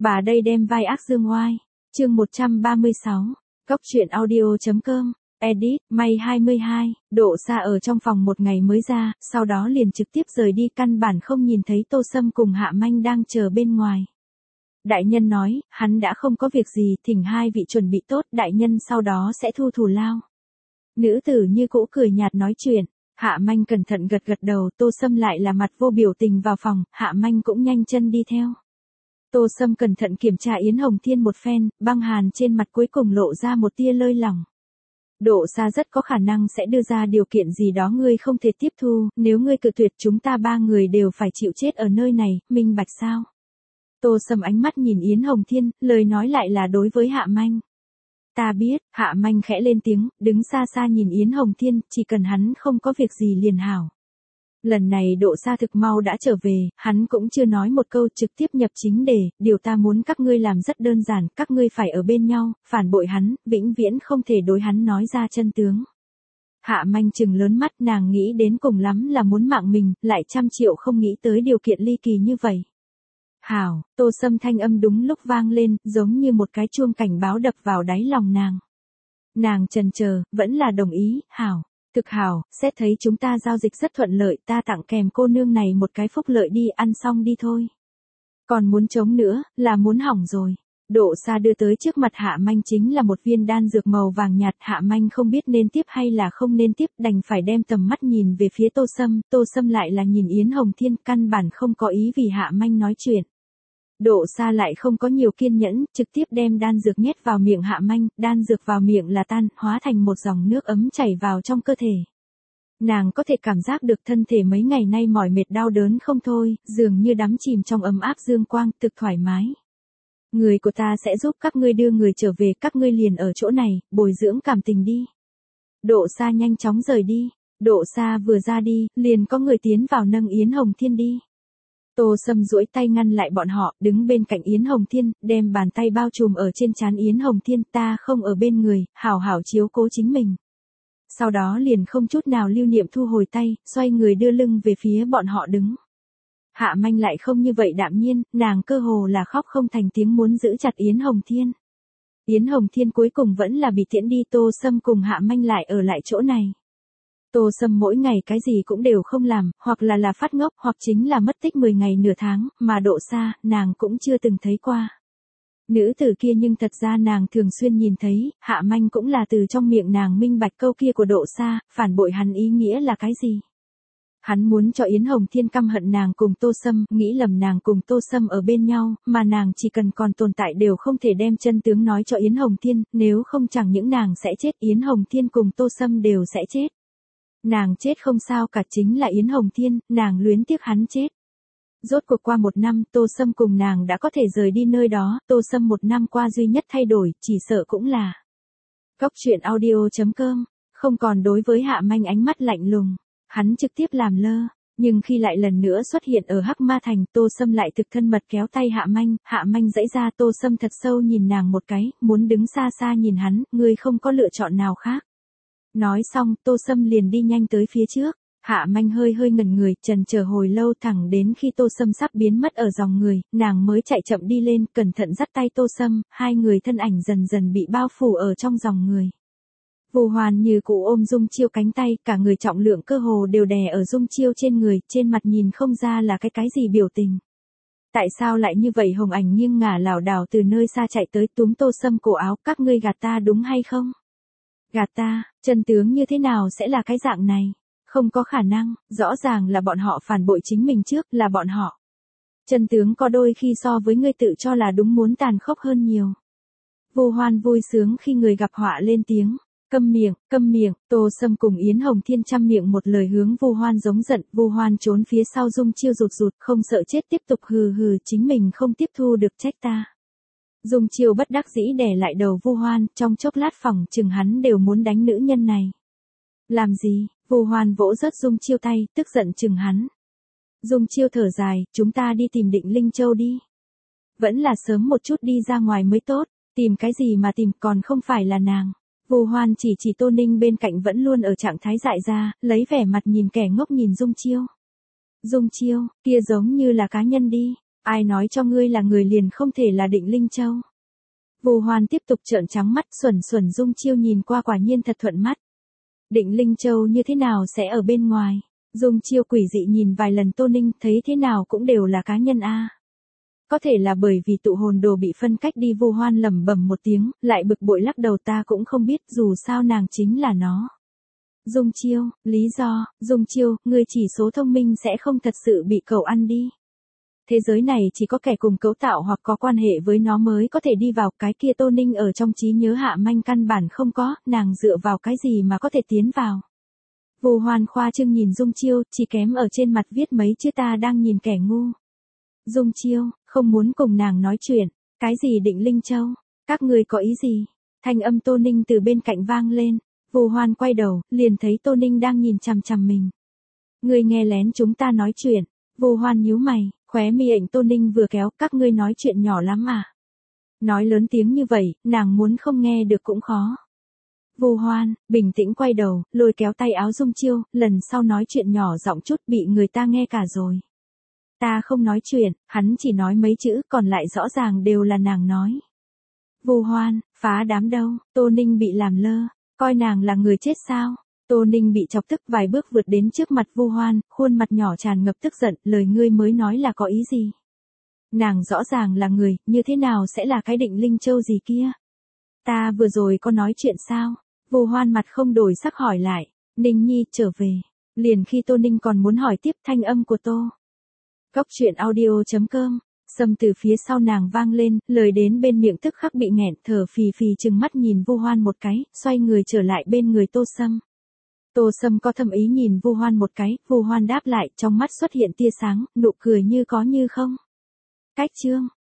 Bà đây đem vai ác dương oai. Chương 136. Cóc truyện audio.com. Edit, May 22, Độ Sa ở trong phòng một ngày mới ra, sau đó liền trực tiếp rời đi, căn bản không nhìn thấy Tô Sâm cùng Hạ Manh đang chờ bên ngoài. Đại nhân nói, hắn đã không có việc gì, thỉnh hai vị chuẩn bị tốt, đại nhân sau đó sẽ thu thù lao. Nữ tử như cũ cười nhạt nói chuyện. Hạ Manh cẩn thận gật gật đầu, Tô Sâm lại là mặt vô biểu tình vào phòng, Hạ Manh cũng nhanh chân đi theo. Tô Sâm cẩn thận kiểm tra Yến Hồng Thiên một phen, băng hàn trên mặt cuối cùng lộ ra một tia lơi lỏng. Độ Sa rất có khả năng sẽ đưa ra điều kiện gì đó ngươi không thể tiếp thu, nếu ngươi cự tuyệt chúng ta ba người đều phải chịu chết ở nơi này, minh bạch sao? Tô Sâm ánh mắt nhìn Yến Hồng Thiên, lời nói lại là đối với Hạ Manh. Ta biết, Hạ Manh khẽ lên tiếng, đứng xa xa nhìn Yến Hồng Thiên, chỉ cần hắn không có việc gì liền hảo. Lần này Độ Sa thực mau đã trở về, hắn cũng chưa nói một câu, trực tiếp nhập chính đề, điều ta muốn các ngươi làm rất đơn giản, các ngươi phải ở bên nhau, phản bội hắn, vĩnh viễn không thể đối hắn nói ra chân tướng. Hạ Manh trừng lớn mắt, nàng nghĩ đến cùng lắm là muốn mạng mình, lại 100 triệu không nghĩ tới điều kiện ly kỳ như vậy. Hảo, Tô Sâm thanh âm đúng lúc vang lên, giống như một cái chuông cảnh báo đập vào đáy lòng nàng. Nàng chần chờ, vẫn là đồng ý, hảo. Thực hảo, xét thấy chúng ta giao dịch rất thuận lợi, ta tặng kèm cô nương này một cái phúc lợi đi, ăn xong đi thôi. Còn muốn chống nữa, là muốn hỏng rồi. Độ Sa đưa tới trước mặt Hạ Manh chính là một viên đan dược màu vàng nhạt, Hạ Manh không biết nên tiếp hay là không nên tiếp, đành phải đem tầm mắt nhìn về phía Tô Sâm lại là nhìn Yến Hồng Thiên, căn bản không có ý vì Hạ Manh nói chuyện. Độ Sa lại không có nhiều kiên nhẫn, trực tiếp đem đan dược nhét vào miệng Hạ Manh, đan dược vào miệng là tan, hóa thành một dòng nước ấm chảy vào trong cơ thể. Nàng có thể cảm giác được thân thể mấy ngày nay mỏi mệt đau đớn không thôi, dường như đắm chìm trong ấm áp dương quang, thực thoải mái. Người của ta sẽ giúp các ngươi đưa người trở về, các ngươi liền ở chỗ này, bồi dưỡng cảm tình đi. Độ Sa nhanh chóng rời đi. Độ Sa vừa ra đi, liền có người tiến vào nâng Yến Hồng Thiên đi. Tô Sâm duỗi tay ngăn lại bọn họ, đứng bên cạnh Yến Hồng Thiên, đem bàn tay bao trùm ở trên trán Yến Hồng Thiên, ta không ở bên người, hảo hảo chiếu cố chính mình. Sau đó liền không chút nào lưu niệm thu hồi tay, xoay người đưa lưng về phía bọn họ đứng. Hạ Manh lại không như vậy đạm nhiên, nàng cơ hồ là khóc không thành tiếng muốn giữ chặt Yến Hồng Thiên. Yến Hồng Thiên cuối cùng vẫn là bị tiễn đi, Tô Sâm cùng Hạ Manh lại ở lại chỗ này. Tô Sâm mỗi ngày cái gì cũng đều không làm, hoặc là phát ngốc, hoặc chính là mất tích 10 ngày nửa tháng, mà Độ Sa, nàng cũng chưa từng thấy qua. Nữ tử kia nhưng thật ra nàng thường xuyên nhìn thấy, Hạ Manh cũng là từ trong miệng nàng minh bạch câu kia của Độ Sa, phản bội hắn ý nghĩa là cái gì. Hắn muốn cho Yến Hồng Thiên căm hận nàng cùng Tô Sâm, nghĩ lầm nàng cùng Tô Sâm ở bên nhau, mà nàng chỉ cần còn tồn tại đều không thể đem chân tướng nói cho Yến Hồng Thiên, nếu không chẳng những nàng sẽ chết, Yến Hồng Thiên cùng Tô Sâm đều sẽ chết. Nàng chết không sao cả, chính là Yến Hồng Thiên, nàng luyến tiếc hắn chết. Rốt cuộc qua 1 năm, Tô Sâm cùng nàng đã có thể rời đi nơi đó, Tô Sâm 1 năm qua duy nhất thay đổi, chỉ sợ cũng là Cóc truyện audio.com, không còn đối với Hạ Manh ánh mắt lạnh lùng, hắn trực tiếp làm lơ, nhưng khi lại lần nữa xuất hiện ở Hắc Ma Thành, Tô Sâm lại thực thân mật kéo tay Hạ Manh giãy ra, Tô Sâm thật sâu nhìn nàng một cái, muốn đứng xa xa nhìn hắn, ngươi không có lựa chọn nào khác. Nói xong, Tô Sâm liền đi nhanh tới phía trước. Hạ Manh hơi ngẩn người, chần chờ hồi lâu, thẳng đến khi Tô Sâm sắp biến mất ở dòng người, nàng mới chạy chậm đi lên, cẩn thận dắt tay Tô Sâm, hai người thân ảnh dần dần bị bao phủ ở trong dòng người. Vu Hoan như cụ ôm Dung Chiêu cánh tay, cả người trọng lượng cơ hồ đều đè ở Dung Chiêu trên người, trên mặt nhìn không ra là cái gì biểu tình. Tại sao lại như vậy? Hồng Ảnh nghiêng ngả lảo đảo từ nơi xa chạy tới, túm Tô Sâm cổ áo, các ngươi gạt ta đúng hay không? Gạt ta, chân tướng như thế nào sẽ là cái dạng này? Không có khả năng, rõ ràng là bọn họ phản bội chính mình trước, là bọn họ. Chân tướng có đôi khi so với ngươi tự cho là đúng muốn tàn khốc hơn nhiều. Vu Hoan vui sướng khi người gặp họa lên tiếng, câm miệng, Tô Sâm cùng Yến Hồng Thiên chăm miệng một lời hướng Vu Hoan giống giận, Vu Hoan trốn phía sau Dung Chiêu rụt, không sợ chết tiếp tục hừ, chính mình không tiếp thu được trách ta. Dung Chiêu bất đắc dĩ đè lại đầu Vu Hoan, trong chốc lát phỏng chừng hắn đều muốn đánh nữ nhân này. Làm gì? Vu Hoan vỗ rớt Dung Chiêu tay, tức giận chừng hắn. Dung Chiêu thở dài, chúng ta đi tìm Định Linh Châu đi. Vẫn là sớm một chút đi ra ngoài mới tốt, tìm cái gì mà tìm, còn không phải là nàng. Vu Hoan chỉ Tô Ninh bên cạnh vẫn luôn ở trạng thái dại ra, lấy vẻ mặt nhìn kẻ ngốc nhìn Dung Chiêu. Dung Chiêu, kia giống như là cá nhân đi. Ai nói cho ngươi là người liền không thể là Định Linh Châu. Vu Hoan tiếp tục trợn trắng mắt, xuẩn xuẩn Dung Chiêu nhìn qua quả nhiên thật thuận mắt. Định Linh Châu như thế nào sẽ ở bên ngoài? Dung Chiêu quỷ dị nhìn vài lần Tô Ninh, thấy thế nào cũng đều là cá nhân a. Có thể là bởi vì tụ hồn đồ bị phân cách đi. Vu Hoan lẩm bẩm một tiếng, lại bực bội lắc đầu, ta cũng không biết, dù sao nàng chính là nó. Dung Chiêu, lý do, Dung Chiêu, ngươi chỉ số thông minh sẽ không thật sự bị cậu ăn đi. Thế giới này chỉ có kẻ cùng cấu tạo hoặc có quan hệ với nó mới có thể đi vào, cái kia Tô Ninh ở trong trí nhớ Hạ Manh căn bản không có, nàng dựa vào cái gì mà có thể tiến vào. Vu Hoan khoa trương nhìn Dung Chiêu, chỉ kém ở trên mặt viết mấy chữ ta đang nhìn kẻ ngu. Dung Chiêu, không muốn cùng nàng nói chuyện, cái gì Định Linh Châu, các ngươi có ý gì? Thanh âm Tô Ninh từ bên cạnh vang lên, Vu Hoan quay đầu, liền thấy Tô Ninh đang nhìn chằm chằm mình. Ngươi nghe lén chúng ta nói chuyện. Vu Hoan nhíu mày, khóe mi ảnh Tô Ninh vừa kéo, các ngươi nói chuyện nhỏ lắm à? Nói lớn tiếng như vậy, nàng muốn không nghe được cũng khó. Vu Hoan, bình tĩnh quay đầu, lôi kéo tay áo Dung Chiêu, lần sau nói chuyện nhỏ giọng chút bị người ta nghe cả rồi. Ta không nói chuyện, hắn chỉ nói mấy chữ, còn lại rõ ràng đều là nàng nói. Vu Hoan, phá đám đâu, Tô Ninh bị làm lơ, coi nàng là người chết sao? Tô Ninh bị chọc tức vài bước vượt đến trước mặt Vu Hoan, khuôn mặt nhỏ tràn ngập tức giận, lời ngươi mới nói là có ý gì? Nàng rõ ràng là người, như thế nào sẽ là cái Định Linh Châu gì kia? Ta vừa rồi có nói chuyện sao? Vu Hoan mặt không đổi sắc hỏi lại, Ninh Nhi trở về. Liền khi Tô Ninh còn muốn hỏi tiếp, thanh âm của Tô Cốc Truyện Audio.com, Sâm từ phía sau nàng vang lên, lời đến bên miệng tức khắc bị nghẹn, thở phì phì trừng mắt nhìn Vu Hoan một cái, xoay người trở lại bên người Tô Sâm. Tô Sâm có thâm ý nhìn Vu Hoan một cái, Vu Hoan đáp lại, trong mắt xuất hiện tia sáng, nụ cười như có như không. Cách chương